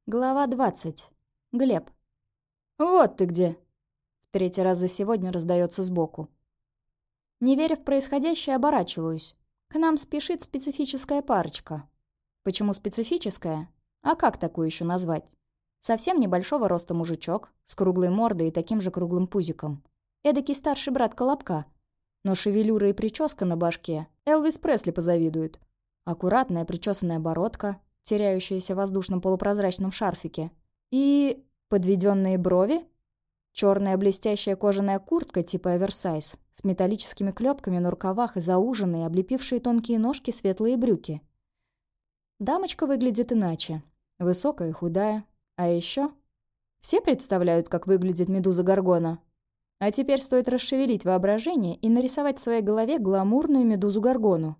Глава 20. Глеб. «Вот ты где!» В третий раз за сегодня раздается сбоку. Не веря в происходящее, оборачиваюсь. К нам спешит специфическая парочка. Почему специфическая? А как такую еще назвать? Совсем небольшого роста мужичок, с круглой мордой и таким же круглым пузиком. Эдакий старший брат Колобка. Но шевелюра и прическа на башке Элвис Пресли позавидует. Аккуратная причесанная бородка, теряющаяся в воздушном полупрозрачном шарфике. И подведенные брови, черная блестящая кожаная куртка типа оверсайз с металлическими клепками на рукавах и зауженные, облепившие тонкие ножки светлые брюки. Дамочка выглядит иначе. Высокая и худая. А еще все представляют, как выглядит медуза Горгона. А теперь стоит расшевелить воображение и нарисовать в своей голове гламурную медузу Горгону.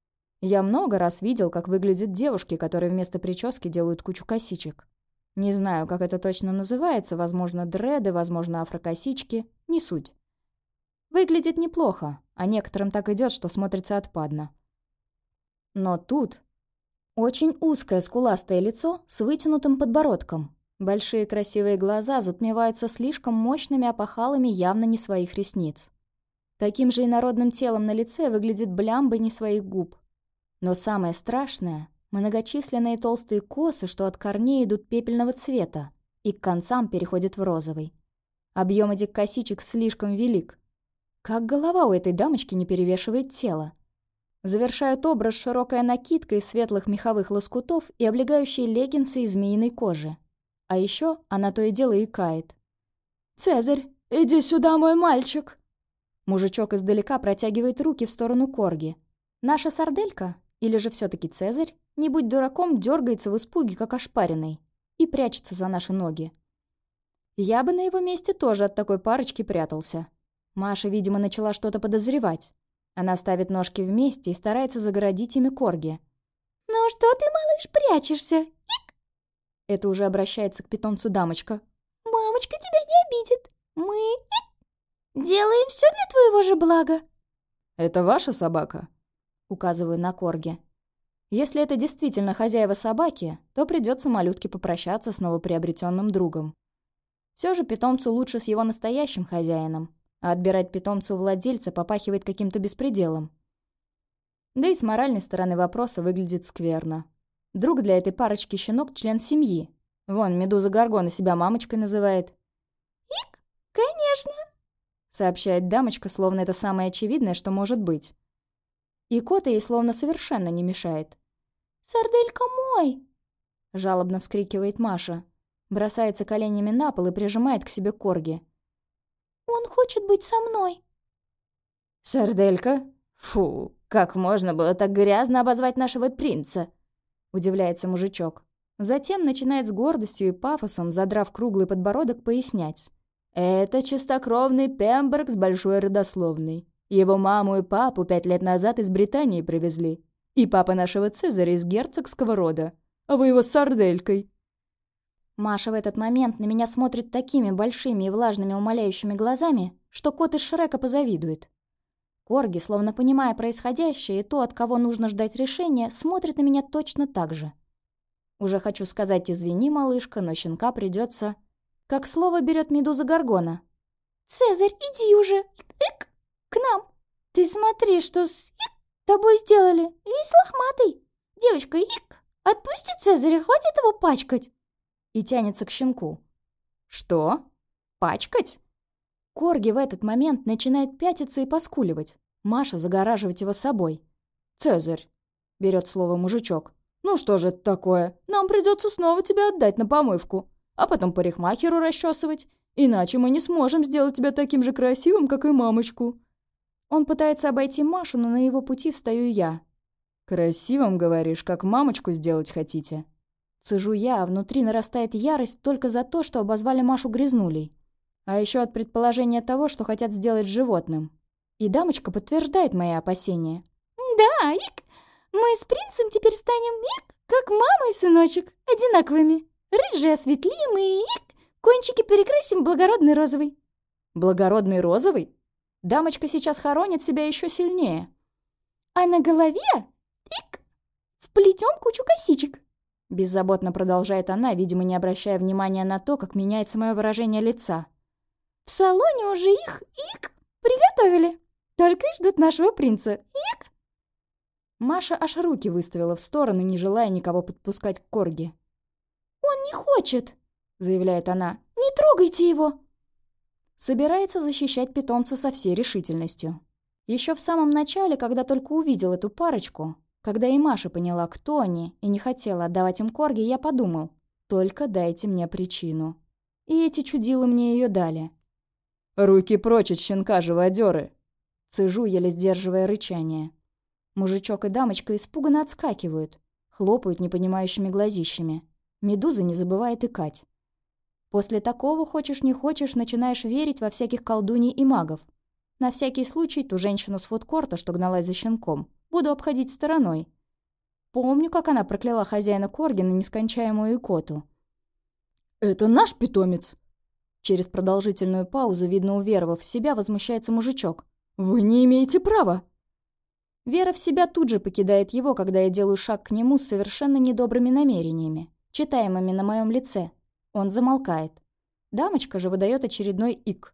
Я много раз видел, как выглядят девушки, которые вместо прически делают кучу косичек. Не знаю, как это точно называется, возможно, дреды, возможно, афрокосички, не суть. Выглядит неплохо, а некоторым так идет, что смотрится отпадно. Но тут очень узкое скуластое лицо с вытянутым подбородком. Большие красивые глаза затмеваются слишком мощными опахалами явно не своих ресниц. Таким же инородным телом на лице выглядит блямба не своих губ. Но самое страшное — многочисленные толстые косы, что от корней идут пепельного цвета и к концам переходят в розовый. Объем этих косичек слишком велик. Как голова у этой дамочки не перевешивает тело. Завершают образ широкая накидка из светлых меховых лоскутов и облегающие леггинсы из змеиной кожи. А еще она то и дело икает. «Цезарь, иди сюда, мой мальчик!» Мужичок издалека протягивает руки в сторону Корги. Наша сарделька, или же все-таки Цезарь, не будь дураком, дергается в испуге, как ошпаренный, и прячется за наши ноги. Я бы на его месте тоже от такой парочки прятался. Маша, видимо, начала что-то подозревать. Она ставит ножки вместе и старается загородить ими Корги. «Ну что ты, малыш, прячешься? Ик!» Это уже обращается к питомцу дамочка. «Мамочка тебя не обидит. Мы делаем все для твоего же блага». «Это ваша собака?» Указываю на Корги. Если это действительно хозяева собаки, то придется малютке попрощаться с новоприобретенным другом. Все же питомцу лучше с его настоящим хозяином, а отбирать питомца у владельца попахивает каким-то беспределом. Да и с моральной стороны вопроса выглядит скверно. Друг для этой парочки щенок — член семьи. Вон, медуза Горгона себя мамочкой называет. «Ик, конечно», — сообщает дамочка, словно это самое очевидное, что может быть. И кота ей словно совершенно не мешает. «Сарделька мой!» — жалобно вскрикивает Маша. Бросается коленями на пол и прижимает к себе Корги. «Он хочет быть со мной!» «Сарделька? Фу, как можно было так грязно обозвать нашего принца?» — удивляется мужичок. Затем начинает с гордостью и пафосом, задрав круглый подбородок, пояснять. «Это чистокровный Пемберг с большой родословной. Его маму и папу 5 лет назад из Британии привезли. И папа нашего Цезаря из герцогского рода. А вы его с сарделькой». Маша в этот момент на меня смотрит такими большими и влажными умоляющими глазами, что кот из Шрека позавидует. Корги, словно понимая происходящее и то, от кого нужно ждать решения, смотрит на меня точно так же. Уже хочу сказать «извини, малышка», но щенка придется. Как слово берет медуза Горгона. «Цезарь, иди уже! Ик! К нам! Ты смотри, что с тобой сделали! Весь лохматый! Девочка, отпусти Цезаря, хватит его пачкать!» И тянется к щенку. «Что? Пачкать?» Корги в этот момент начинает пятиться и поскуливать. Маша загораживать его собой. «Цезарь!» — берет слово мужичок. «Ну что же это такое? Нам придется снова тебя отдать на помывку, а потом парикмахеру расчесывать, иначе мы не сможем сделать тебя таким же красивым, как и мамочку». Он пытается обойти Машу, но на его пути встаю я. «Красивым, говоришь, как мамочку сделать хотите?» Цежу я, а внутри нарастает ярость только за то, что обозвали Машу грязнулей. А еще от предположения того, что хотят сделать с животным. И дамочка подтверждает мои опасения. «Да, мы с принцем теперь станем, как мама и сыночек, одинаковыми. Рыжие осветлим и, кончики перекрасим благородный розовый». «Благородный розовый?» Дамочка сейчас хоронит себя еще сильнее. «А на голове, вплетем кучу косичек». Беззаботно продолжает она, видимо, не обращая внимания на то, как меняется мое выражение лица. «В салоне уже их приготовили. Только и ждут нашего принца. Маша аж руки выставила в сторону, не желая никого подпускать к корги. «Он не хочет!» — заявляет она. «Не трогайте его!» Собирается защищать питомца со всей решительностью. Еще в самом начале, когда только увидел эту парочку, когда и Маша поняла, кто они, и не хотела отдавать им корги, я подумал, только дайте мне причину. И эти чудилы мне ее дали. «Руки прочь от щенка, живодеры!» Цежу, еле сдерживая рычание. Мужичок и дамочка испуганно отскакивают, хлопают непонимающими глазищами. Медуза не забывает икать. После такого, хочешь не хочешь, начинаешь верить во всяких колдуней и магов. На всякий случай ту женщину с фудкорта, что гналась за щенком, буду обходить стороной. Помню, как она прокляла хозяина корги на нескончаемую икоту. «Это наш питомец!» Через продолжительную паузу, видно уверовав в себя, возмущается мужичок. «Вы не имеете права!» Вера в себя тут же покидает его, когда я делаю шаг к нему с совершенно недобрыми намерениями, читаемыми на моем лице. Он замолкает. Дамочка же выдает очередной ик.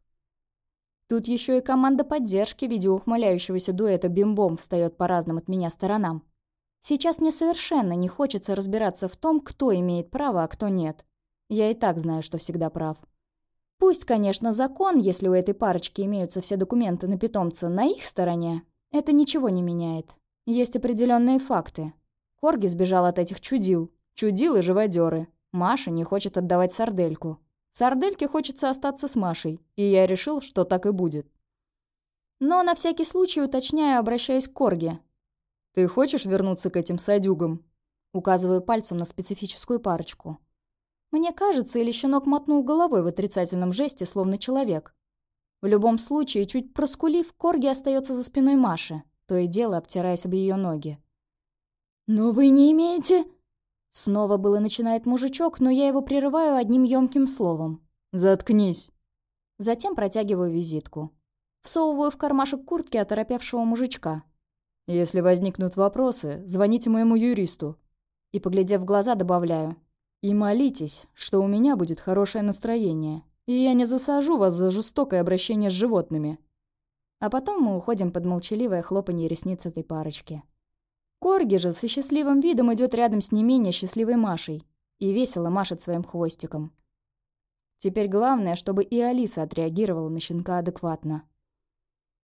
Тут еще и команда поддержки в виде ухмыляющегося дуэта бим-бом встает по разным от меня сторонам. Сейчас мне совершенно не хочется разбираться в том, кто имеет право, а кто нет. Я и так знаю, что всегда прав. Пусть, конечно, закон, если у этой парочки имеются все документы на питомца, на их стороне, это ничего не меняет. Есть определенные факты. Корги сбежал от этих чудил. Чудилы — живодеры. Маша не хочет отдавать сардельку. Сардельке хочется остаться с Машей, и я решил, что так и будет. Но на всякий случай уточняю, обращаясь к Корге. «Ты хочешь вернуться к этим садюгам?» Указываю пальцем на специфическую парочку. Мне кажется, или щенок мотнул головой в отрицательном жесте, словно человек. В любом случае, чуть проскулив, Корги остается за спиной Маши, то и дело обтираясь об ее ноги. «Но вы не имеете...» Снова было начинает мужичок, но я его прерываю одним ёмким словом. «Заткнись!» Затем протягиваю визитку. Всовываю в кармашек куртки оторопевшего мужичка. «Если возникнут вопросы, звоните моему юристу». И, поглядев в глаза, добавляю. «И молитесь, что у меня будет хорошее настроение, и я не засажу вас за жестокое обращение с животными». А потом мы уходим под молчаливое хлопанье ресниц этой парочки. Корги же со счастливым видом идет рядом с не менее счастливой Машей и весело машет своим хвостиком. Теперь главное, чтобы и Алиса отреагировала на щенка адекватно.